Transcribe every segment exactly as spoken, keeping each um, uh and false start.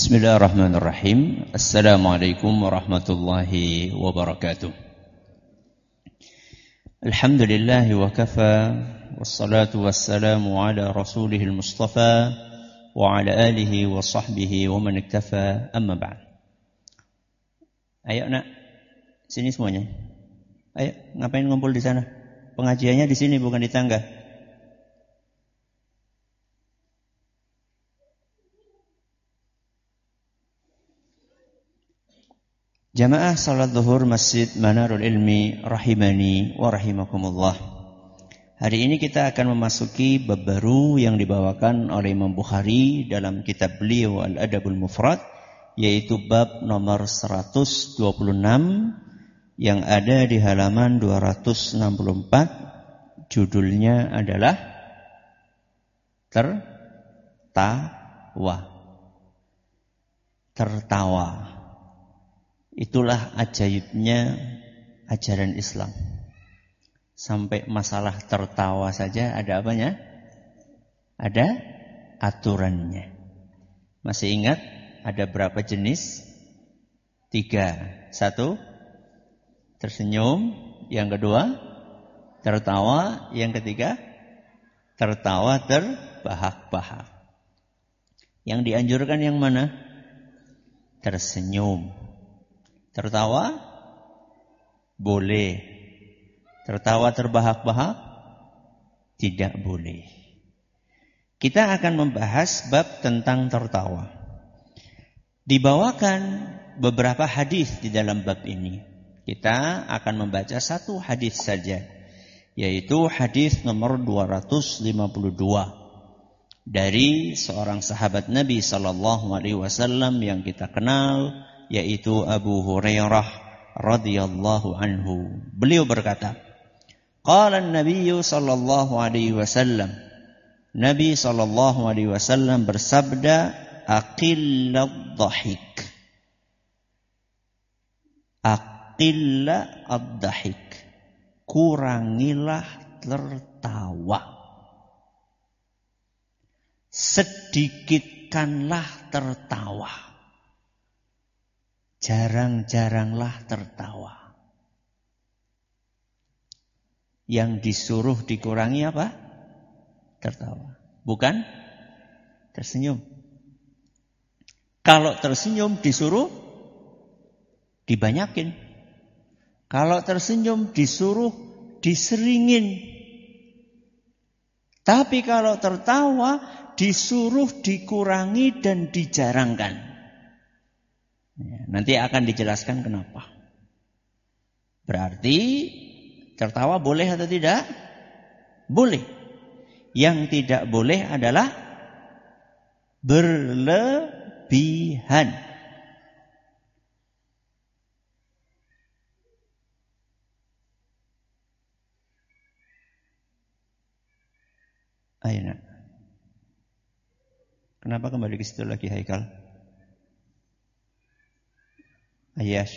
Bismillahirrahmanirrahim. Assalamualaikum warahmatullahi wabarakatuh. Alhamdulillahi wa kafa, wassalatu wassalamu ala rasulihil mustafa wa ala alihi wa sahbihi wa man iktafa, amma ba'd. Ayo nak, sini semuanya. Ayo, ngapain ngumpul di sana? Pengajiannya di sini bukan di tangga. Jamaah salat zuhur Masjid Manarul Ilmi rahimani wa rahimakumullah. Hari ini kita akan memasuki bab baru yang dibawakan oleh Imam Bukhari dalam kitab beliau Al-Adabul Mufrad, yaitu bab nomor seratus dua puluh enam yang ada di halaman dua ratus enam puluh empat. Judulnya adalah Tertawa. Tertawa. Itulah ajaibnya ajaran Islam. Sampai masalah tertawa saja ada apanya? Ada aturannya. Masih ingat ada berapa jenis? Tiga. Satu, tersenyum. Yang kedua, tertawa. Yang ketiga, tertawa terbahak-bahak. Yang dianjurkan yang mana? Tersenyum. Tertawa boleh. Tertawa terbahak-bahak tidak boleh. Kita akan membahas bab tentang tertawa. Dibawakan beberapa hadis di dalam bab ini. Kita akan membaca satu hadis saja, yaitu hadis nomor dua ratus lima puluh dua dari seorang sahabat Nabi sallallahu alaihi wasallam yang kita kenal, yaitu Abu Hurairah radhiyallahu anhu. Beliau berkata, qala an-nabiy sallallahu alaihi wasallam, Nabi sallallahu alaihi wasallam bersabda, aqilladh dhahik. Aqilla ad-dhahik. Kurangilah tertawa. Sedikitkanlah tertawa. Jarang-jaranglah tertawa. Yang disuruh dikurangi apa? Tertawa. Bukan tersenyum. Kalau tersenyum disuruh dibanyakin. Kalau tersenyum disuruh diseringin. Tapi kalau tertawa disuruh dikurangi dan dijarangkan. Nanti akan dijelaskan kenapa. Berarti tertawa boleh atau tidak? Boleh. Yang tidak boleh adalah berlebihan. Ayo nak. Kenapa kembali ke situ lagi, Haikal? Ayash.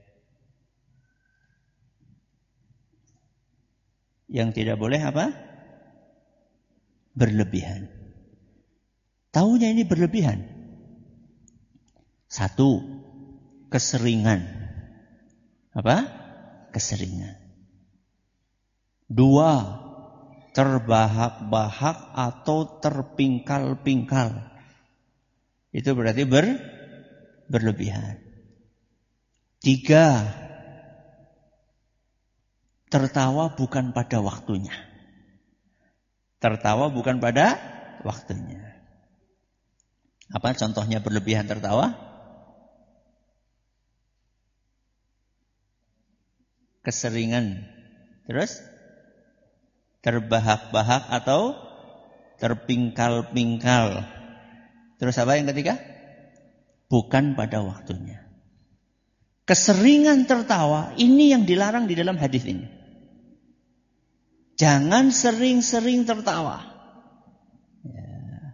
Yang tidak boleh apa? Berlebihan. Taunya ini berlebihan. Satu, keseringan. Apa? Keseringan. Dua, terbahak-bahak atau terpingkal-pingkal. Itu berarti ber, berlebihan. Tiga, tertawa bukan pada waktunya. Tertawa bukan pada waktunya. Apa contohnya berlebihan tertawa? Keseringan. Terus? Terbahak-bahak atau terpingkal-pingkal. Terus apa yang ketiga? Bukan pada waktunya. Keseringan tertawa, ini yang dilarang di dalam hadis ini. Jangan sering-sering tertawa. Ya,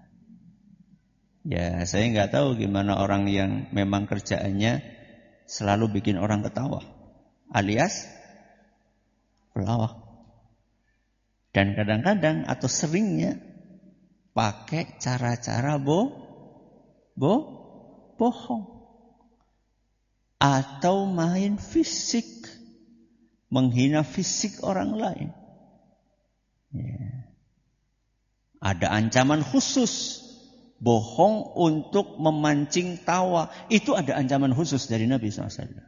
ya saya nggak tahu gimana orang yang memang kerjaannya selalu bikin orang ketawa, alias pelawak. Dan kadang-kadang atau seringnya pakai cara-cara bo, bo, bohong. Atau main fisik, menghina fisik orang lain. Ya. Ada ancaman khusus. Bohong untuk memancing tawa. Itu ada ancaman khusus dari Nabi shallallahu alaihi wasallam.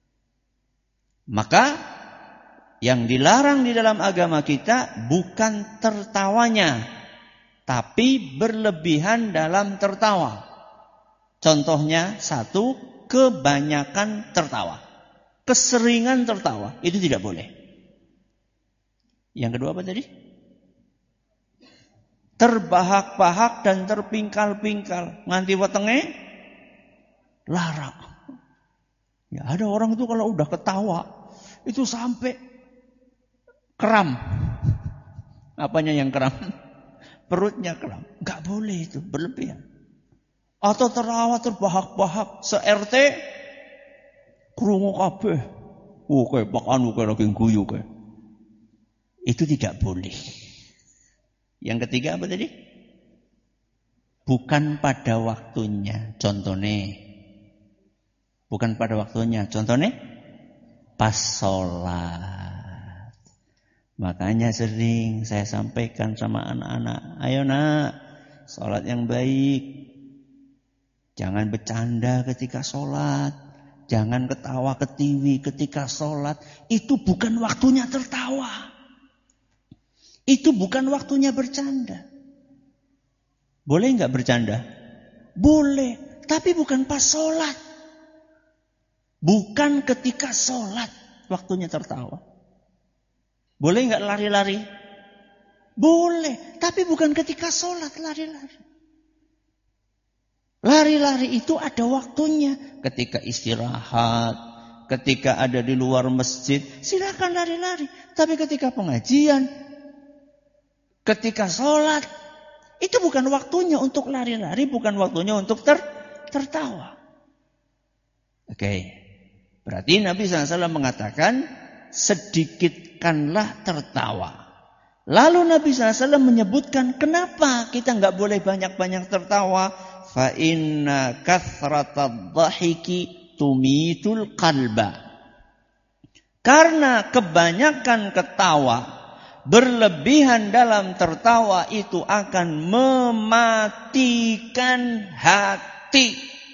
Maka yang dilarang di dalam agama kita bukan tertawanya, tapi berlebihan dalam tertawa. Contohnya satu, kebanyakan tertawa. Keseringan tertawa. Itu tidak boleh. Yang kedua apa tadi? Terbahak-bahak dan terpingkal-pingkal. Nganti wetenge larang. Ya, ada orang itu kalau udah ketawa itu sampai kram. Apanya yang kram? Perutnya kram. Enggak boleh itu, berlebihan. Atau tertawa terbahak-bahak se-R T krungu kabeh. Oh, kayak anu kayak lagi guyu kayak. Itu tidak boleh. Yang ketiga apa tadi? Bukan pada waktunya. Contohnya. Bukan pada waktunya. Contohnya. Pas sholat. Makanya sering saya sampaikan sama anak-anak. Ayo nak. Sholat yang baik. Jangan bercanda ketika sholat. Jangan ketawa ketiwi ketika sholat. Itu bukan waktunya tertawa. Itu bukan waktunya bercanda. Boleh nggak bercanda? Boleh. Tapi bukan pas sholat. Bukan ketika sholat waktunya tertawa. Boleh nggak lari-lari? Boleh. Tapi bukan ketika sholat lari-lari. Lari-lari itu ada waktunya. Ketika istirahat. Ketika ada di luar masjid. Silakan lari-lari. Tapi ketika pengajian. Ketika sholat, itu bukan waktunya untuk lari-lari, bukan waktunya untuk ter, tertawa. Oke, okay. Berarti Nabi shallallahu alaihi wasallam mengatakan, sedikitkanlah tertawa. Lalu Nabi shallallahu alaihi wasallam menyebutkan, kenapa kita nggak boleh banyak-banyak tertawa? Fa inna kathratad dhahiki tumitul qalba. Karena kebanyakan ketawa, berlebihan dalam tertawa itu akan mematikan hati.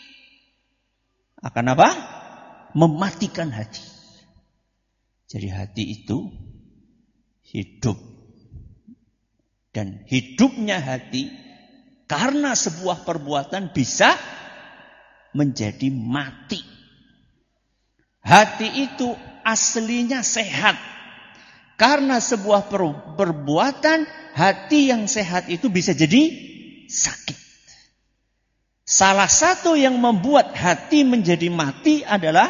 Akan apa? Mematikan hati. Jadi hati itu hidup. Dan hidupnya hati karena sebuah perbuatan bisa menjadi mati. Hati itu aslinya sehat. Karena sebuah perbuatan, hati yang sehat itu bisa jadi sakit. Salah satu yang membuat hati menjadi mati adalah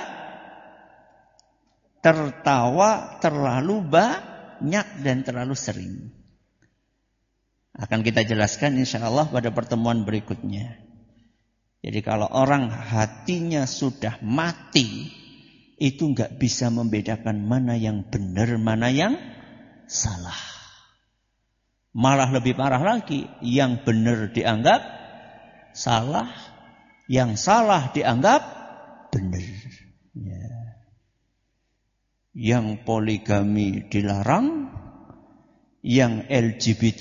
tertawa terlalu banyak dan terlalu sering. Akan kita jelaskan insya Allah pada pertemuan berikutnya. Jadi kalau orang hatinya sudah mati, itu nggak bisa membedakan mana yang benar, mana yang salah. Malah lebih parah lagi, yang benar dianggap salah, yang salah dianggap benar. Ya. Yang poligami dilarang, yang L G B T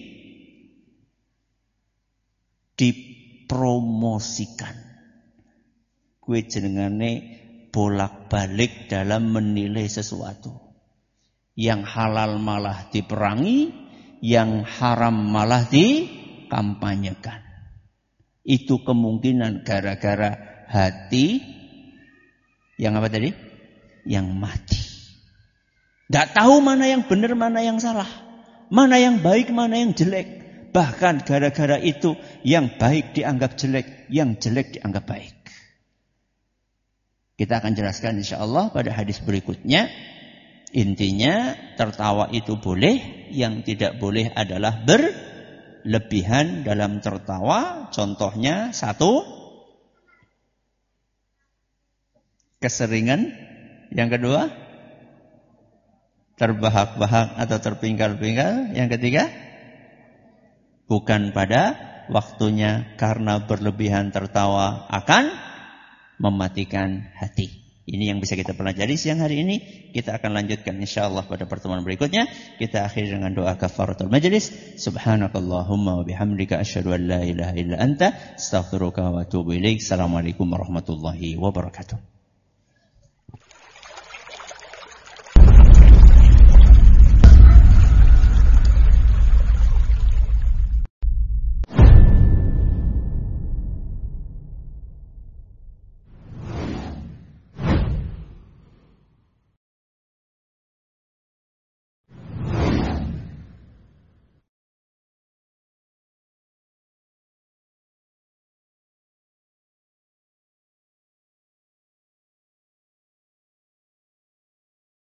dipromosikan. Kue jenengane bolak-balik dalam menilai sesuatu. Yang halal malah diperangi, yang haram malah dikampanyekan. Itu kemungkinan gara-gara hati yang apa tadi? Yang mati. Tidak tahu mana yang benar, mana yang salah. Mana yang baik, mana yang jelek. Bahkan gara-gara itu yang baik dianggap jelek, yang jelek dianggap baik. Kita akan jelaskan insya Allah pada hadis berikutnya. Intinya tertawa itu boleh, yang tidak boleh adalah berlebihan dalam tertawa. Contohnya satu, keseringan. Yang kedua, terbahak-bahak atau terpingkal-pingkal. Yang ketiga, bukan pada waktunya karena berlebihan tertawa akan mematikan hati. Ini yang bisa kita pelajari siang hari ini. Kita akan lanjutkan insyaallah pada pertemuan berikutnya. Kita akhiri dengan doa kafaratul majlis. Subhanakallahumma wa bihamdika asyhadu an la ilaha illa anta astaghfiruka wa atubu ilaik. Assalamualaikum warahmatullahi wabarakatuh.